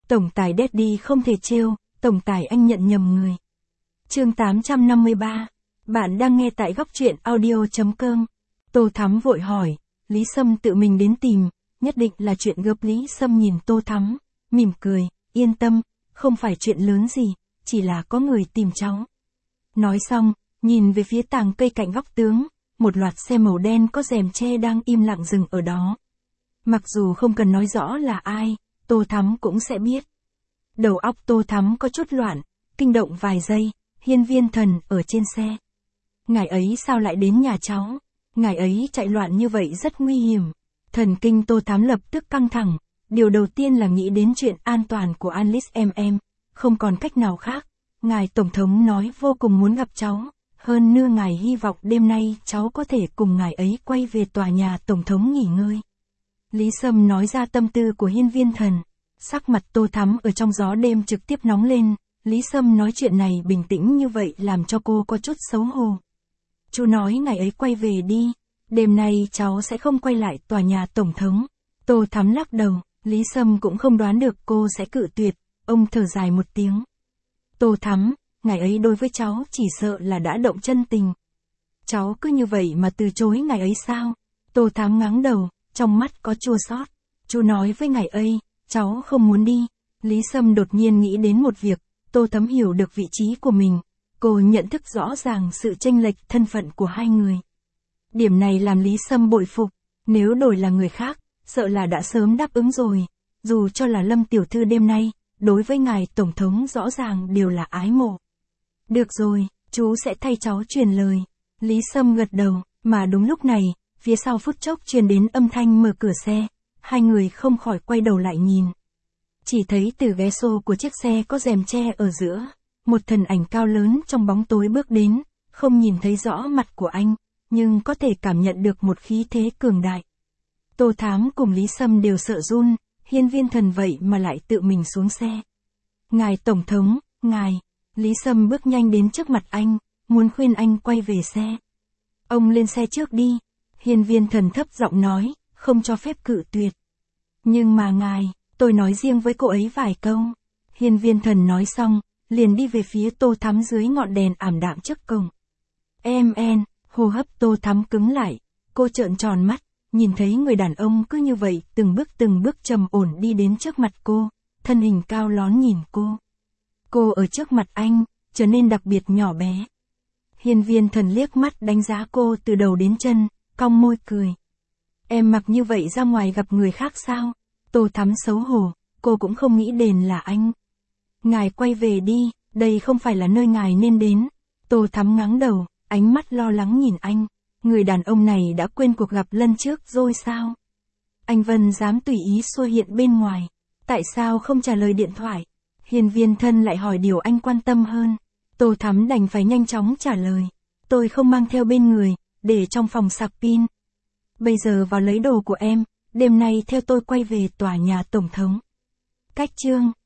Tổng tài Daddy không thể trêu, tổng tài anh nhận nhầm người. Chương 853. Bạn đang nghe tại góc truyện audio.com. Tô Thắm vội hỏi, Lý Sâm tự mình đến tìm, nhất định là chuyện gấp. Lý Sâm nhìn Tô Thắm, mỉm cười, yên tâm, không phải chuyện lớn gì, chỉ là có người tìm cháu. Nói xong, nhìn về phía tàng cây cạnh góc tướng, một loạt xe màu đen có rèm che đang im lặng dừng ở đó. Mặc dù không cần nói rõ là ai, Tô Thắm cũng sẽ biết. Đầu óc Tô Thắm có chút loạn, kinh động vài giây, Hiên Viên Thần ở trên xe. Ngài ấy sao lại đến nhà cháu? Ngài ấy chạy loạn như vậy rất nguy hiểm. Thần kinh Tô Thắm lập tức căng thẳng, điều đầu tiên là nghĩ đến chuyện an toàn của Alice em, không còn cách nào khác. Ngài Tổng thống nói vô cùng muốn gặp cháu, hơn nữa ngài hy vọng đêm nay cháu có thể cùng ngài ấy quay về tòa nhà Tổng thống nghỉ ngơi. Lý Sâm nói ra tâm tư của Hiên Viên Thần. Sắc mặt Tô Thắm ở trong gió đêm trực tiếp nóng lên, Lý Sâm nói chuyện này bình tĩnh như vậy làm cho cô có chút xấu hổ. Chú nói ngày ấy quay về đi, đêm nay cháu sẽ không quay lại tòa nhà Tổng thống. Tô Thắm lắc đầu, Lý Sâm cũng không đoán được cô sẽ cự tuyệt, ông thở dài một tiếng. Tô Thắm, ngày ấy đối với cháu chỉ sợ là đã động chân tình. Cháu cứ như vậy mà từ chối ngày ấy sao? Tô Thắm ngáng đầu, trong mắt có chua xót. Chú nói với ngày ấy, cháu không muốn đi. Lý Sâm đột nhiên nghĩ đến một việc, Tô Thắm hiểu được vị trí của mình. Cô nhận thức rõ ràng sự chênh lệch thân phận của hai người. Điểm này làm Lý Sâm bội phục, nếu đổi là người khác, sợ là đã sớm đáp ứng rồi. Dù cho là Lâm tiểu thư đêm nay, đối với ngài Tổng thống rõ ràng đều là ái mộ. Được rồi, chú sẽ thay cháu truyền lời. Lý Sâm gật đầu, mà đúng lúc này, phía sau phút chốc truyền đến âm thanh mở cửa xe. Hai người không khỏi quay đầu lại nhìn. Chỉ thấy từ ghế xô của chiếc xe có rèm che ở giữa, một thân ảnh cao lớn trong bóng tối bước đến, không nhìn thấy rõ mặt của anh, nhưng có thể cảm nhận được một khí thế cường đại. Tô Thám cùng Lý Sâm đều sợ run, Hiên Viên Thần vậy mà lại tự mình xuống xe. Ngài Tổng thống, ngài, Lý Sâm bước nhanh đến trước mặt anh, muốn khuyên anh quay về xe. Ông lên xe trước đi, Hiên Viên Thần thấp giọng nói, không cho phép cự tuyệt. Nhưng mà ngài, tôi nói riêng với cô ấy vài câu. Hiên Viên Thần nói xong, liền đi về phía Tô Thắm dưới ngọn đèn ảm đạm trước cổng. Hô hấp Tô Thắm cứng lại, cô trợn tròn mắt, nhìn thấy người đàn ông cứ như vậy từng bước trầm ổn đi đến trước mặt cô, thân hình cao lón nhìn cô. Cô ở trước mặt anh, trở nên đặc biệt nhỏ bé. Hiên Viên Thần liếc mắt đánh giá cô từ đầu đến chân, cong môi cười. Em mặc như vậy ra ngoài gặp người khác sao? Tô Thắm xấu hổ, cô cũng không nghĩ đến là anh. Ngài quay về đi, đây không phải là nơi ngài nên đến. Tô Thắm ngáng đầu, ánh mắt lo lắng nhìn anh. Người đàn ông này đã quên cuộc gặp lần trước rồi sao? Anh Vân dám tùy ý xuất hiện bên ngoài. Tại sao không trả lời điện thoại? Hiên Viên Thần lại hỏi điều anh quan tâm hơn. Tô Thắm đành phải nhanh chóng trả lời. Tôi không mang theo bên người, để trong phòng sạc pin. Bây giờ vào lấy đồ của em, đêm nay theo tôi quay về tòa nhà Tổng thống. Cách chương